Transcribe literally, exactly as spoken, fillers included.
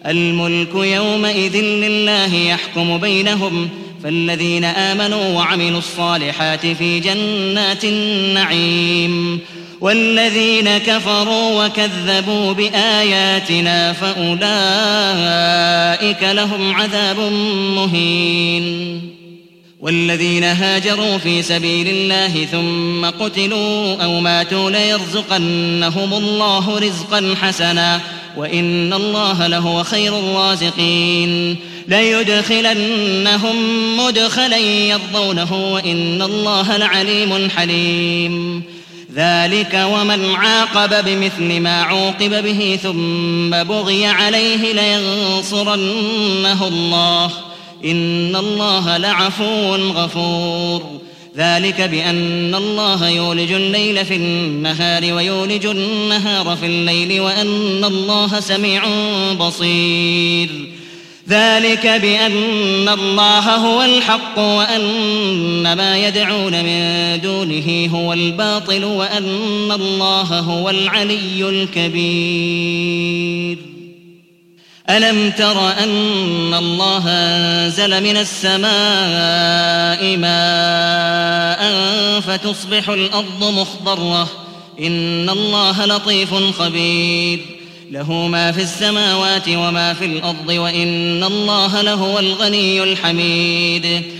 الملك يومئذ لله يحكم بينهم فالذين آمنوا وعملوا الصالحات في جنات النعيم والذين كفروا وكذبوا بآياتنا فأولئك لهم عذاب مهين. والذين هاجروا في سبيل الله ثم قتلوا أو ماتوا ليرزقنهم الله رزقا حسنا وإن الله لهو خير الرازقين. ليدخلنهم مدخلا يرضونه وإن الله لعليم حليم. ذلك ومن عاقب بمثل ما عوقب به ثم بغي عليه لينصرنه الله إن الله لعفو غفور. ذلك بأن الله يولج الليل في النهار ويولج النهار في الليل وأن الله سميع بصير. ذلك بأن الله هو الحق وأن ما يدعون من دونه هو الباطل وأن الله هو العلي الكبير. ألم تر أن الله أنزل من السماء ماء فتصبح الأرض مخضرة إن الله لطيف خبير. له ما في السماوات وما في الأرض وإن الله لهو الغني الحميد.